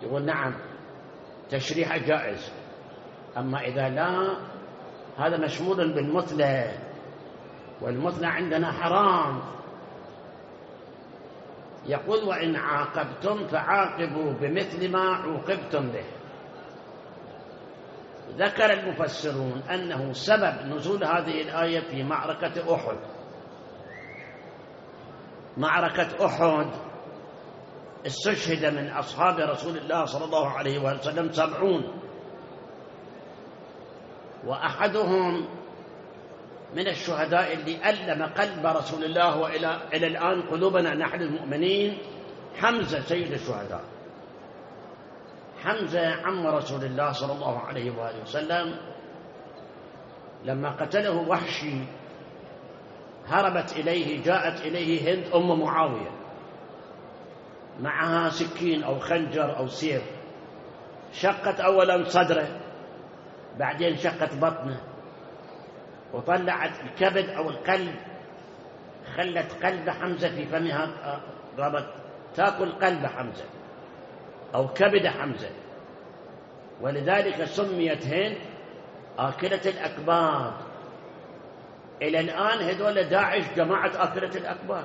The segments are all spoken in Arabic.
يقول نعم تشريحه جائز، أما إذا لا هذا مشمول بالمثلى، والمثلى عندنا حرام. يقول وإن عاقبتم فعاقبوا بمثل ما عوقبتم به. ذكر المفسرون أنه سبب نزول هذه الآية في معركة أحد. معركة أحد استشهد من أصحاب رسول الله صلى الله عليه وسلم 70، وأحدهم من الشهداء اللي ألم قلب رسول الله وإلى الآن قلوبنا نحن المؤمنين، حمزة سيد الشهداء. حمزة عم رسول الله صلى الله عليه وآله وسلم، لما قتله وحشي هربت إليه، جاءت إليه هند أم معاوية معها سكين أو خنجر أو سيف، شقت أولا صدره، بعدين شقت بطنه، وطلعت الكبد أو القلب، خلت قلب حمزة في فمها، قامت تأكل قلب حمزة أو كبد حمزة، ولذلك سميت هند آكلة الأكباد. إلى الآن هذول داعش جماعة آكلة الأكباد،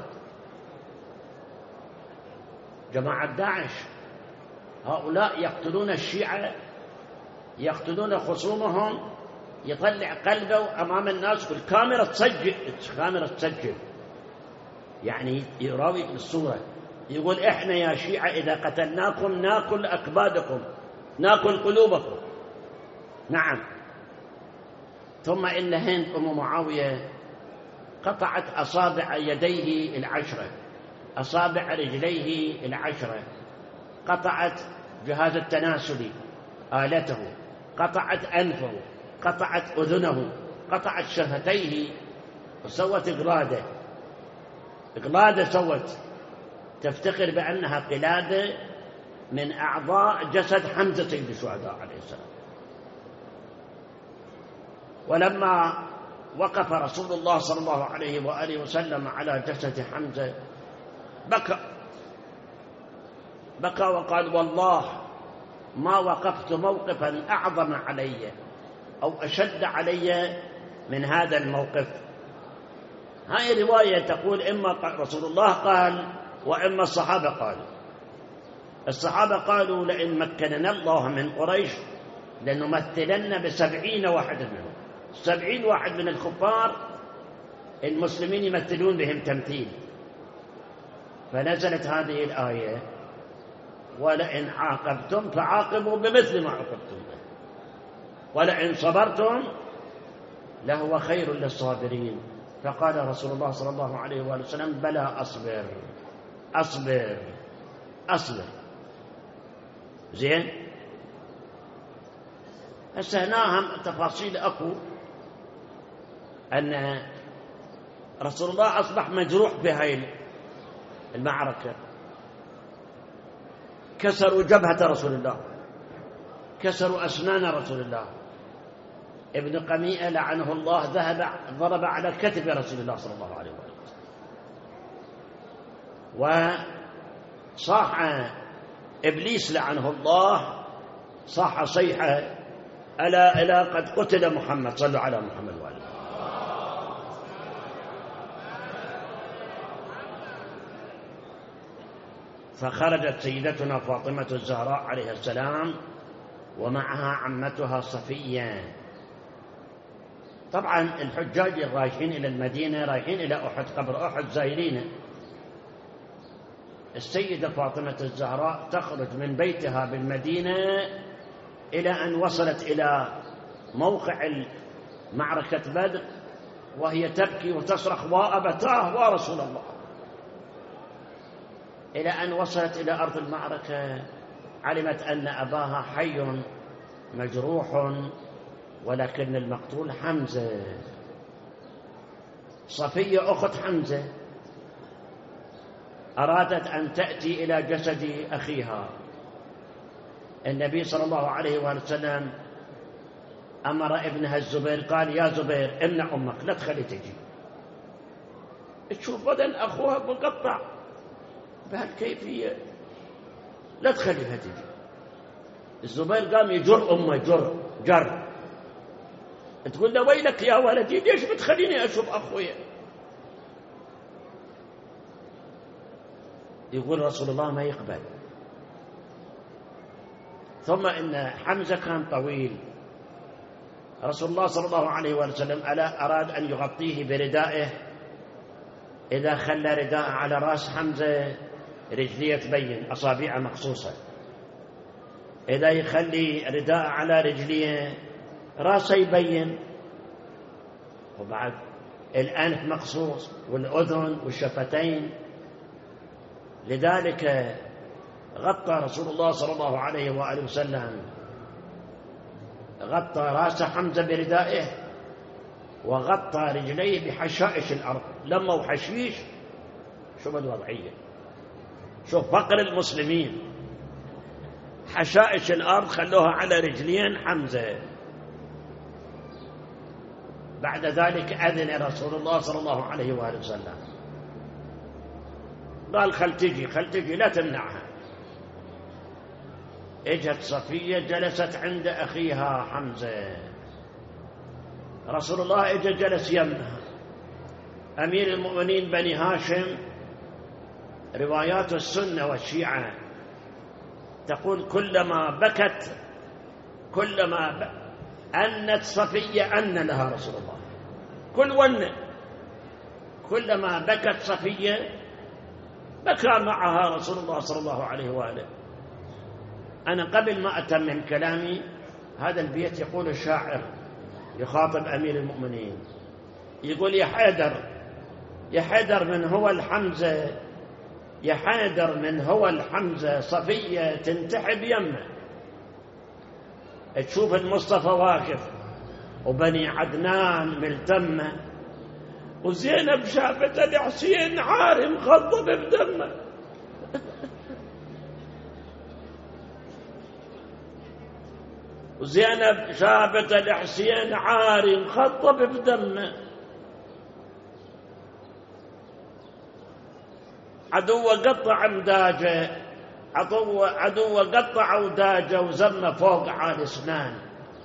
جماعة داعش هؤلاء يقتلون الشيعة، يقتلون خصومهم، يطلع قلبه أمام الناس والكاميرا تسجل، الكاميرا تسجل، يعني يراوي الصورة، يقول إحنا يا شيعة إذا قتلناكم ناكل أكبادكم، ناكل قلوبكم. نعم. ثم إن هند أم معاوية قطعت أصابع يديه 10، أصابع رجليه 10، قطعت جهاز التناسلي آلته، قطعت أنفه، قطعت أذنه، قطعت شفتيه، وسوت إقلادة سوت تفتخر بأنها قلادة من أعضاء جسد حمزة سيد الشهداء عليه السلام. ولما وقف رسول الله صلى الله عليه وآله وسلم على جسد حمزة بكى وقال والله ما وقفت موقفا أعظم علي أو أشد علي من هذا الموقف. هاي رواية تقول إما رسول الله قال وإما الصحابة قالوا. الصحابة قالوا لئن مكننا الله من قريش لنمثلن ب70 واحد منهم، 70 واحد من الكفار المسلمين يمثلون بهم تمثيل. فنزلت هذه الآية ولئن عاقبتم فعاقبوا بمثل ما عوقبتم به ولئن صبرتم لهو خير للصابرين. فقال رسول الله صلى الله عليه وآله وسلم بلى أصبر أصبر أصبر. زين. هسه هنا هم تفاصيل أكو أن رسول الله أصبح مجروح بهاي المعركة، كسروا جبهة رسول الله، كسروا أسنان رسول الله. ابن قميئة لعنه الله ضرب على كتف رسول الله صلى الله عليه وسلم، وصاح إبليس لعنه الله، صاح صيحة ألا قد قتل محمد، صلوا على محمد وآله. فخرجت سيدتنا فاطمة الزهراء عليه السلام ومعها عمتها صفية. طبعا الحجاج الرايحين إلى المدينة رايحين إلى أحد، قبر أحد زائرين. السيدة فاطمة الزهراء تخرج من بيتها بالمدينة إلى أن وصلت إلى موقع معركة بدر وهي تبكي وتصرخ وأبتاه ورسول الله، إلى أن وصلت إلى أرض المعركة علمت أن أباها حي مجروح ولكن المقتول حمزة. صفية أخت حمزة أرادت أن تأتي إلى جسد أخيها. النبي صلى الله عليه وسلم أمر ابنها الزبير، قال يا زبير امنع أمك لا تخلي تجي، تشوف بدن أخوها مقطع بهالكيفية، لا تخليها تجي. الزبير قام يجر أمه جر. تقول له ويلك يا ولدي، ليش بتخليني أشوف أخويا؟ يقول رسول الله ما يقبل. ثم إن حمزة كان طويل، رسول الله صلى الله عليه وسلم أراد أن يغطيه بردائه. إذا خلى رداء على رأس حمزة رجليه تبين، أصابعه مقصوصة. إذا يخلي رداء على رجليه رأسه يبين، وبعد الأنف مقصوص والأذن والشفتين. لذلك غطى رسول الله صلى الله عليه وآله وسلم، غطى رأس حمزة بردائه وغطى رجليه بحشائش الأرض. لما وحشيش، شوف الوضعية، شوف فقر المسلمين، حشائش الأرض خلوها على رجلين حمزة. بعد ذلك أذن رسول الله صلى الله عليه وآله وسلم، قال خل تجي لا تمنعها. اجت صفية جلست عند أخيها حمزة، رسول الله اجى جلس يمها. أمير المؤمنين بني هاشم، روايات السنة والشيعة تقول كلما أنت صفية أن لها رسول الله، كلما بكت صفية بكى معها رسول الله صلى الله عليه وآله. أنا قبل ما أتمم كلامي، هذا البيت يقول الشاعر يخاطب أمير المؤمنين، يقول يا حيدر من هو الحمزة، يا حيدر من هو الحمزة، صفية تنتحب يمه. تشوف المصطفى واقف وبني عدنان ملتمة، وزينب شافت الحسين عاري مخضب بدمه. وزينب شافت الحسين عاري مخضب بدمه. عدو قطع مداجه، عدو قطع وداجه وزمه فوق عالي اسنان.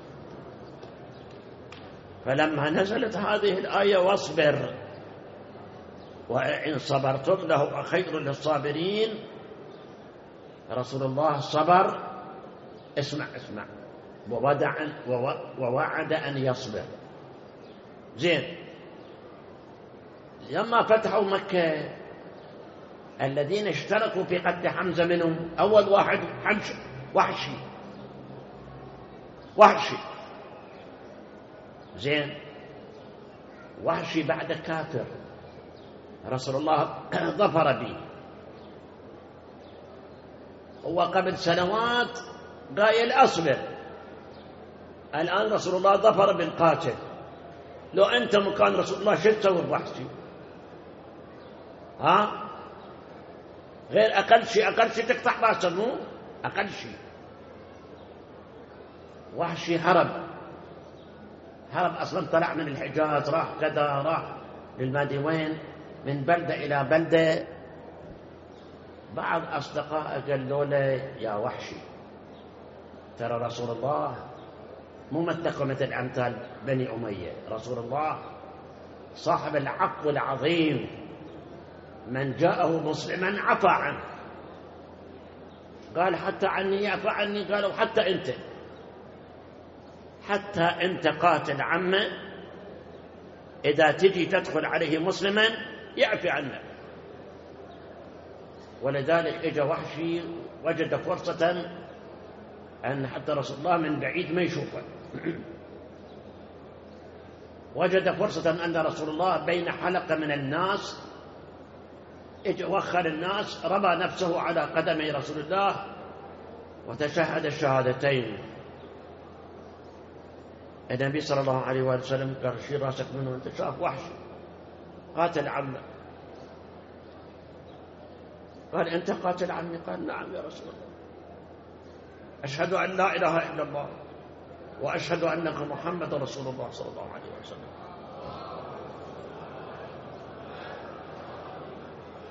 فلما نزلت هذه الآية واصبر وإن صبرتم له خير للصابرين، رسول الله صبر. اسمع ووعد أن يصبر. زين، لما فتحوا مكة الذين اشتركوا في قتل حمزة منهم أول واحد وحشي. زين، وحشي بعد كافر، رسول الله ظفر به. هو قبل سنوات قايل أصبر، الآن رسول الله ظفر بالقاتل. لو أنت مكان رسول الله شو تسوي بوحشي؟ غير أقل شيء تقطع راسه، مو أقل شيء. وحشي هرب أصلا، طلع من الحجاز، راح كذا، راح للمادي وين، من بلدة إلى بلدة. بعض أصدقائه قالوا له يا وحشي، ترى رسول الله مو مثل مثل أمثال بني أمية، رسول الله صاحب العفو العظيم، من جاءه مسلما عفى عنه. قال حتى عني يعفى عني؟ قالوا حتى أنت قاتل عمه، إذا تجي تدخل عليه مسلما يعفي عنك. ولذلك اجى وحشي وجد فرصة أن حتى رسول الله من بعيد ما يشوفه. وجد فرصة أن رسول الله بين حلقة من الناس، اجى وخر الناس، رمى نفسه على قدمي رسول الله وتشهد الشهادتين. النبي صلى الله عليه وسلم قال شيل راسك منه، أنت شاف وحشي قاتل عمه. قال أنت قاتل عمي؟ قال نعم يا رسول الله، أشهد أن لا إله إلا الله وأشهد أنك محمد رسول الله صلى الله عليه وسلم.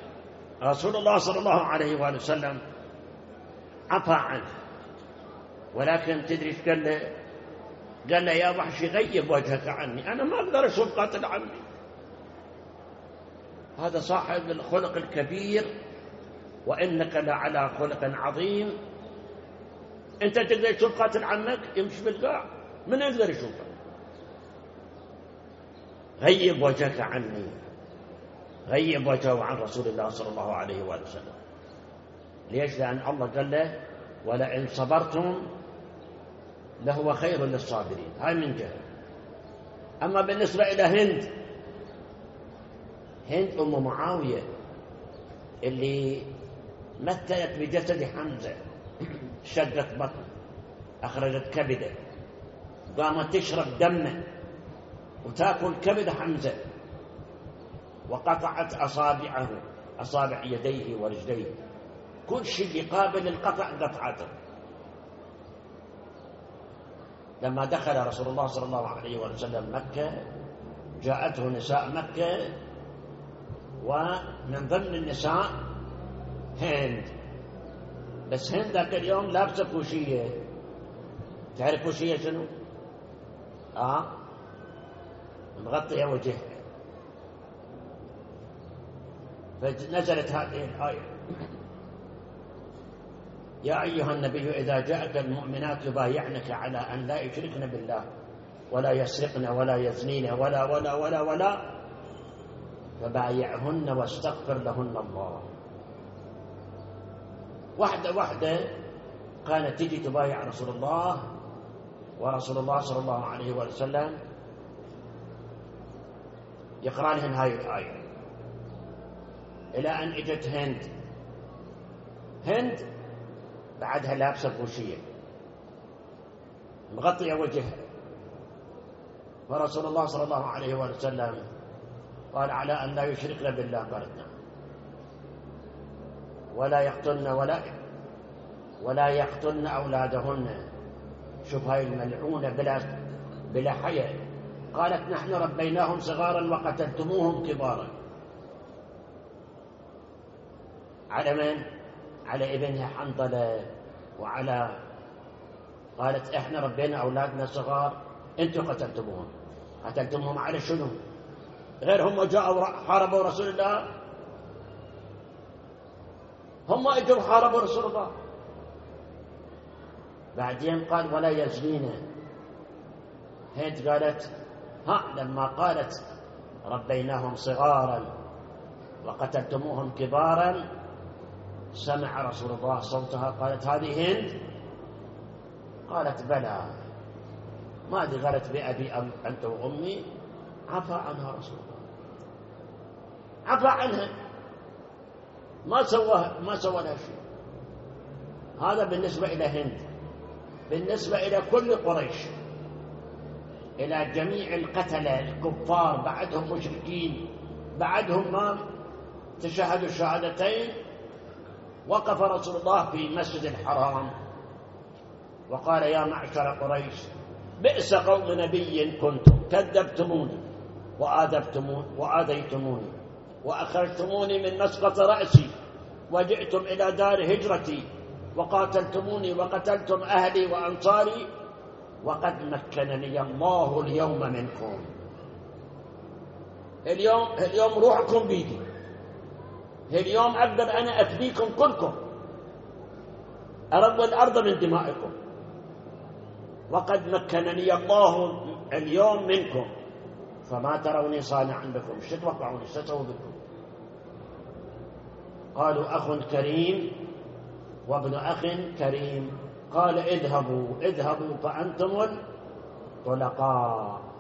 رسول الله صلى الله عليه وسلم عفى عنه ولكن تدري ايش قال له؟ قال له: يا وحشي غيب وجهك عني، أنا ما أقدر أشوف قاتل عمي. هذا صاحب الخلق الكبير، وإنك لعلى خلق عظيم. أنت تقدر تشوف قاتل عمك يمشي بالقاع؟ من يقدر يشوفه؟ غيب وجهك عني، غيب وجهه عن رسول الله صلى الله عليه وآله وسلم. ليش؟ لأن الله قال له: ولئن صبرتم لهو خير للصابرين. هاي من جهة. أما بالنسبة إلى هند أم معاوية اللي مثلت بجسد حمزة، شقت بطن، أخرجت كبده، قامت تشرب دمه وتأكل كبد حمزة، وقطعت أصابعه، أصابع يديه ورجليه، كل شيء يقابل القطع قطعته. لما دخل رسول الله صلى الله عليه وسلم مكة، جاءته نساء مكة، ومن ضمن النساء هند. بس هند ذاك اليوم لابسة فوشية. تعرف فوشية شنو؟ مغطية وجهها. فنزلت هذه الآية: يا أيها النبي إذا جاءك المؤمنات يبايعنك على أن لا يشركن بالله ولا يسرقن ولا يزنين ولا ولا ولا ولا فبايعهن واستغفر لهن الله. واحدة كانت تجي تبايع رسول الله، ورسول الله صلى الله عليه وسلم يقرأ لهن هاي الآية، إلى أن اجت هند بعدها لابسة بوشية مغطية وجهها، ورسول الله صلى الله عليه وسلم قال: على أن لا يشركن بالله، قالت نعم، ولا يقتلن أولادهن. شوف هاي الملعونة بلا حياء، قالت: نحن ربيناهم صغارا وقتلتموهم كبارا. على من؟ على ابنها حنظلة، وعلى قالت: احنا ربينا أولادنا صغار، انتم قتلتموهم على شنو؟ غير هم جاءوا حاربوا رسول الله، هم اجوا حاربوا رسول الله. بعدين قال: ولا يزنين. هند قالت: لما قالت ربيناهم صغارا وقتلتموهم كبارا، سمع رسول الله صوتها. قالت: هذه هند؟ قالت: بلى. ما أدري، قالت: بأبي أنت وأمي. عفى عنها رسول الله، عفى عنها، ما سوى لها شيء. هذا بالنسبة إلى هند. بالنسبة إلى كل قريش، إلى جميع القتلة الكفار، بعدهم مشركين، بعدهم ما تشهدوا الشهادتين، وقف رسول الله في مسجد الحرام وقال: يا معشر قريش، بئس قوم نبي كنتم، كذبتموني وآذيتموني وأخرجتموني من مسقط رأسي، وجئتم إلى دار هجرتي وقاتلتموني وقتلتم أهلي وأنصاري، وقد مكنني الله اليوم منكم. اليوم روحكم بيدي، اليوم أقدر أنا أفديكم كلكم، أروي الأرض من دمائكم، وقد مكنني الله اليوم منكم، فما تروني صانعا بكم، ايش تتوقعون ايش تسوي بكم؟ قالوا: أخ كريم وابن أخ كريم. قال: اذهبوا فأنتم الطلقاء.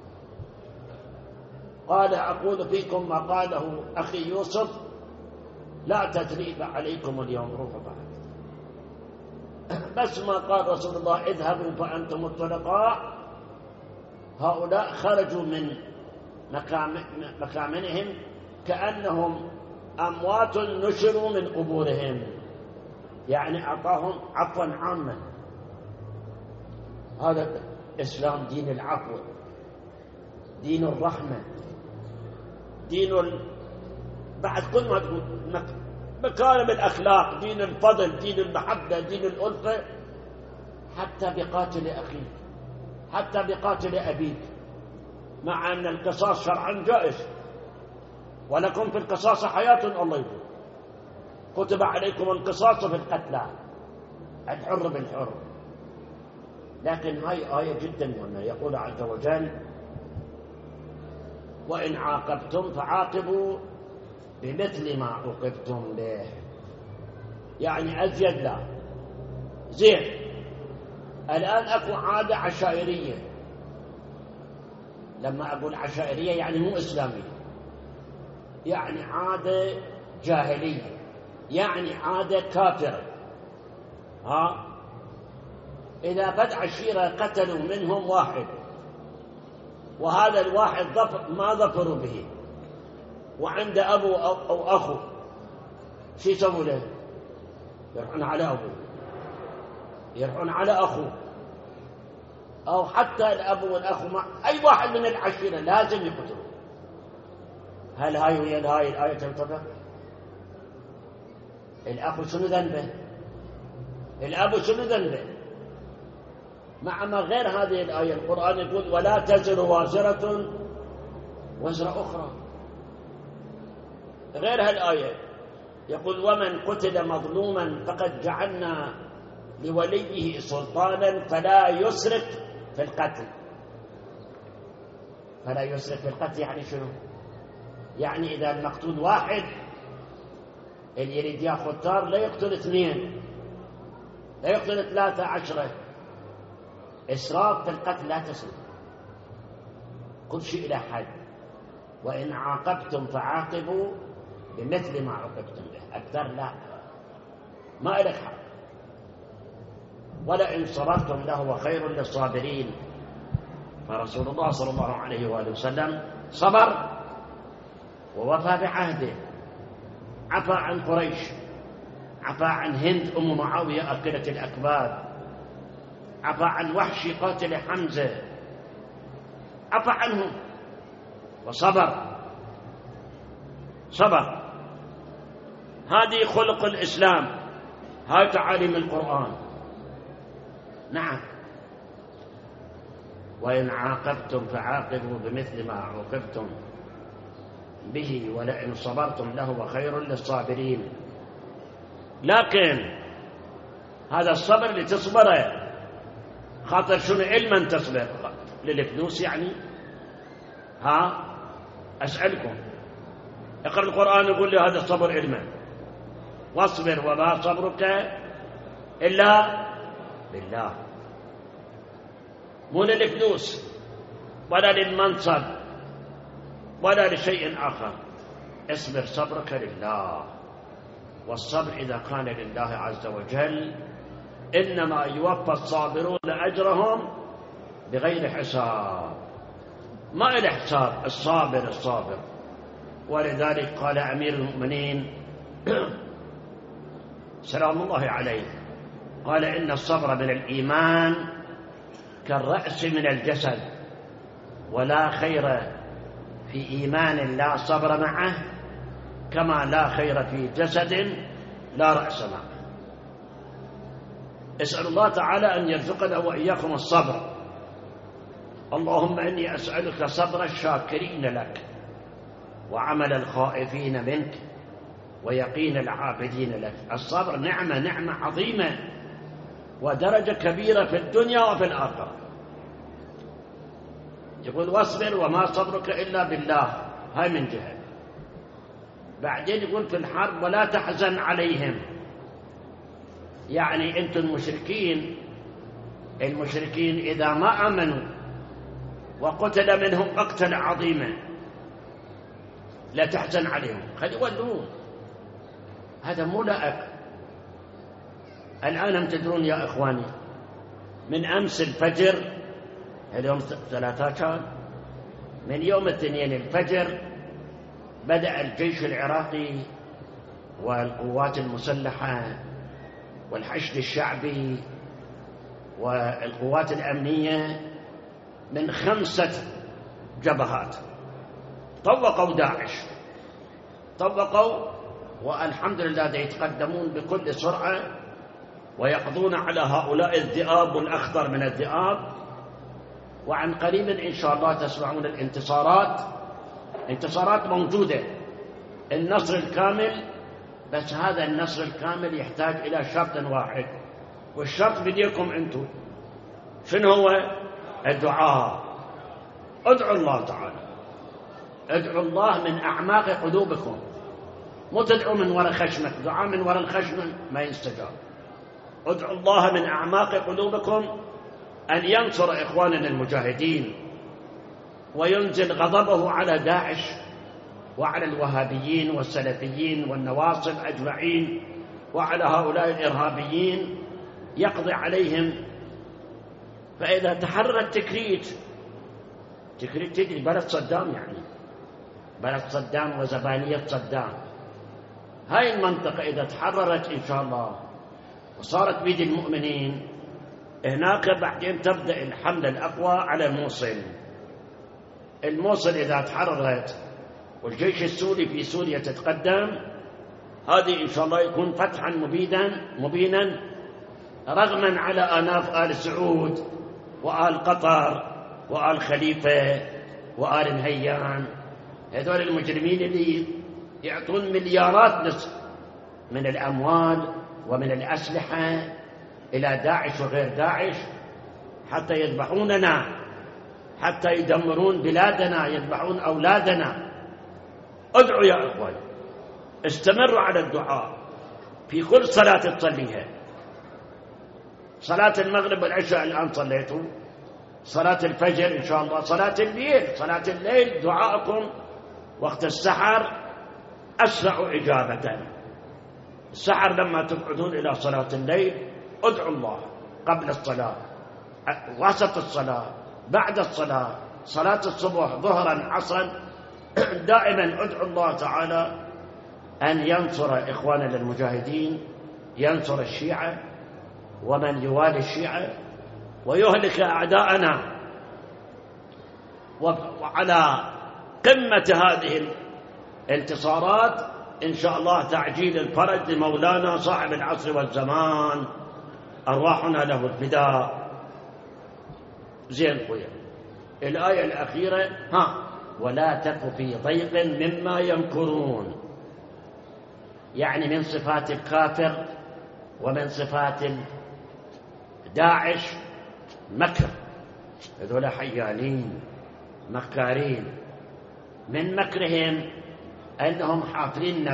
قال: أقول فيكم ما قاله أخي يوسف: لا تثريب عليكم اليوم، روحوا بعد. بس ما قال رسول الله: اذهبوا فأنتم الطلقاء، هؤلاء خرجوا من مكامنهم كأنهم أموات نشروا من قبورهم، يعني أعطاهم عفوا عاما. هذا الإسلام دين العفو، دين الرحمة، بعد كل ما تقول مكارم الأخلاق، دين الفضل، دين المحبة، دين الألفة. حتى بقاتل أخيك، حتى بقاتل أبيك، مع أن القصاص شرعا جائز، ولكم في القصاص حياة. الله يقول كتب عليكم القصاص في القتلى، الحر بالحر. لكن هاي آية جدا مهمة، يقول عز وجل وإن عاقبتم فعاقبوا بمثل ما عوقبتم به، يعني أزيد لا زين. الآن أكو عادة عشائرية، لما أقول عشائرية يعني مو إسلامية، يعني عادة جاهلية، يعني عادة كافرة. إذا بد عشيرة قتلوا منهم واحد، وهذا الواحد ما ظفروا به، وعند أبو أو أخو، شو يسووا له؟ يرحون على أبوه، يرحون على أخوه، أو حتى الأب والأخو مع أي واحد من العشيرة لازم يقتلوا. هل هاي ويا هاي الآية تنطبق؟ الأخ شنو ذنبه؟ الأب شنو ذنبه؟ مع ما غير هذه الآية القرآن يقول ولا تزر وازرة وزر أخرى. غير هالآية يقول ومن قتل مظلوما فقد جعلنا لوليه سلطانا فلا يسرف في القتل. فلا يسرف في القتل يعني شنو؟ يعني إذا المقتول واحد اللي يريد ياخذ ثار لا يقتل 2، لا يقتل 3 10. إسراف في القتل لا تسرف، كل شيء إلى حد. وإن عاقبتم فعاقبوا بمثل ما عوقبتم به، أكثر لا، ما لك حق. ولئن صبرتم لهو خير للصابرين. فرسول الله صلى الله عليه وآله وسلم صبر ووفى بعهده، عفى عن قريش، عفى عن هند أم معاوية أكلة الأكباد، عفى عن وحشي قاتل حمزة، عفى عنهم وصبر. صبر، هذه خلق الإسلام، هاي تعاليم القرآن. نعم. وإن عاقبتم فعاقبوا بمثل ما عوقبتم به ولئن صبرتم لهو خير للصابرين. لكن هذا الصبر اللي تصبره خاطر شنو؟ علما تصبر للفلوس يعني؟ أسألكم، اقرأ القرآن يقول لي هذا الصبر علما، واصبر وما صبرك إلا بالله. مو للفلوس ولا للمنصب ولا لشيء آخر، اصبر صبرك لله. والصبر إذا كان لله عز وجل إنما يوفى الصابرون أجرهم بغير حساب، ما إلى حساب الصابر. ولذلك قال أمير المؤمنين سلام الله عليه، قال إن الصبر من الإيمان كالرأس من الجسد، ولا خير في إيمان لا صبر معه، كما لا خير في جسد لا رأس معه. اسأل الله تعالى أن يرزقنا وإياكم الصبر. اللهم إني أسألك صبر الشاكرين لك، وعمل الخائفين منك، ويقين العابدين لك. الصبر نعمة عظيمة ودرجة كبيرة في الدنيا وفي الآخرة. يقول واصبر وما صبرك إلا بالله، هاي من جهة. بعدين يقول في الحرب ولا تحزن عليهم، يعني أنتم المشركين إذا ما آمنوا وقتل منهم قتل عظيما لا تحزن عليهم، خلي يولون، هذا مو لائق. الآن هم تدرون يا إخواني، من أمس الفجر، اليوم 3 كان، من يوم الاثنين الفجر بدأ الجيش العراقي والقوات المسلحة والحشد الشعبي والقوات الأمنية من 5 جبهات طوقوا داعش، طوقوا، والحمد لله يتقدمون بكل سرعة ويقضون على هؤلاء الذئاب والأخطر من الذئاب. وعن قريب إن شاء الله تسمعون انتصارات موجودة، النصر الكامل. بس هذا النصر الكامل يحتاج إلى شرط واحد، والشرط بديكم أنتم. شنو هو؟ الدعاء. ادعوا الله تعالى، ادعوا الله من أعماق قلوبكم، مو تدعوا من وراء خشمك. دعاء من وراء الخشم ما يستجاب. ادعوا الله من أعماق قلوبكم أن ينصر إخواننا المجاهدين، وينزل غضبه على داعش وعلى الوهابيين والسلفيين والنواصب أجمعين، وعلى هؤلاء الإرهابيين، يقضي عليهم. فإذا تحرر التكريت تدري بلد صدام، يعني بلد صدام وزبانية صدام، هاي المنطقة إذا تحررت إن شاء الله وصارت بيد المؤمنين، هناك بعدين تبدأ الحملة الأقوى على الموصل إذا تحررت والجيش السوري في سوريا تتقدم، هذه إن شاء الله يكون فتحا مبينا رغما على آناف آل سعود وآل قطر وآل خليفة وآل نهيان، هذول المجرمين اللي يعطون مليارات نصف من الأموال ومن الأسلحة إلى داعش وغير داعش حتى يذبحوننا، حتى يدمرون بلادنا، يذبحون أولادنا. ادعوا يا أخوان، استمروا على الدعاء في كل صلاة تصليها. صلاة المغرب والعشاء الآن صليتوا، صلاة الفجر إن شاء الله، صلاة الليل دعاءكم وقت السحر أسرع إجابة. السحر لما تقعدون إلى صلاة الليل ادعوا الله قبل الصلاة، وسط الصلاة، بعد الصلاة، صلاة الصبح، ظهرا، عصرا، دائما ادعوا الله تعالى أن ينصر إخواننا المجاهدين، ينصر الشيعة ومن يوالي الشيعة، ويهلك أعداءنا. وعلى قمة هذه الانتصارات إن شاء الله تعجيل الفرج لمولانا صاحب العصر والزمان، أرواحنا له الفداء. زين خويا، الآية الأخيرة ولا تك في ضيق مما يمكرون، يعني من صفات الكافر ومن صفات داعش مكر، هذول حيالين مكارين. من مكرهم أنهم حافرين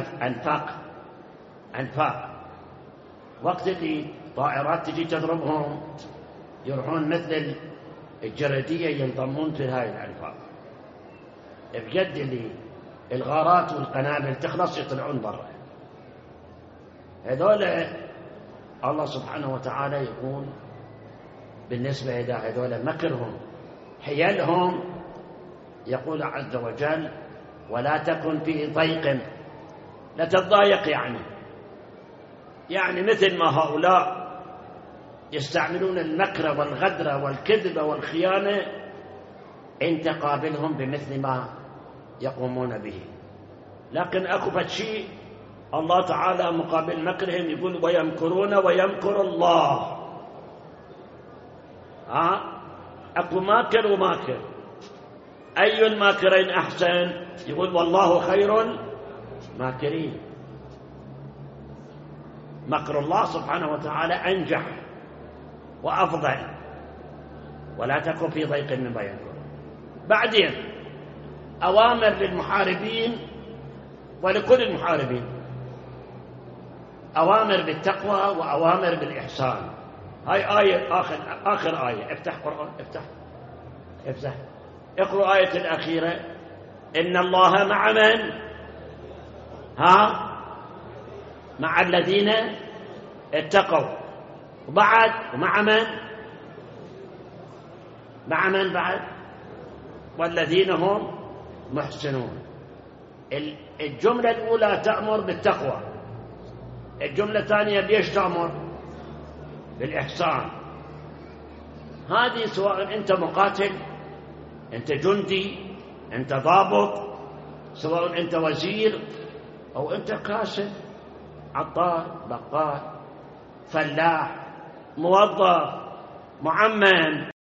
أنفاق، وقت اللي طائرات تجي تضربهم يروحون مثل الجردية ينضمون في هاي الأنفاق. بجد اللي الغارات والقنابل تخلص يطلعون برا. هذول الله سبحانه وتعالى يقول بالنسبة إلى هذول مكرهم حيلهم، يقول عز وجل ولا تكن في ضيق، لا تضايق، يعني مثل ما هؤلاء يستعملون المكر والغدر والكذب والخيانة، انت قابلهم بمثل ما يقومون به. لكن أكو شيء الله تعالى مقابل مكرهم يقول ويمكرون ويمكر الله. أكو ماكر وماكر، أي الماكرين أحسن؟ يقول والله خير ماكرين. مكر الله سبحانه وتعالى أنجح وأفضل. ولا تكن في ضيق مما يمكرون. بعدين أوامر للمحاربين ولكل المحاربين، أوامر بالتقوى وأوامر بالإحسان. هاي آية آخر آية. افتح قرآن، افتح اقرأ آية الأخيرة. إن الله مع من؟ مع الذين اتقوا. ومع من؟ مع من بعد؟ والذين هم محسنون. الجملة الأولى تأمر بالتقوى، الجملة الثانية بيش تأمر؟ بالإحسان. هذه سواء أنت مقاتل، أنت جندي، أنت ضابط، سواء أنت وزير أو أنت كاسب، عطار، بقال، فلاح، موظف، معمم،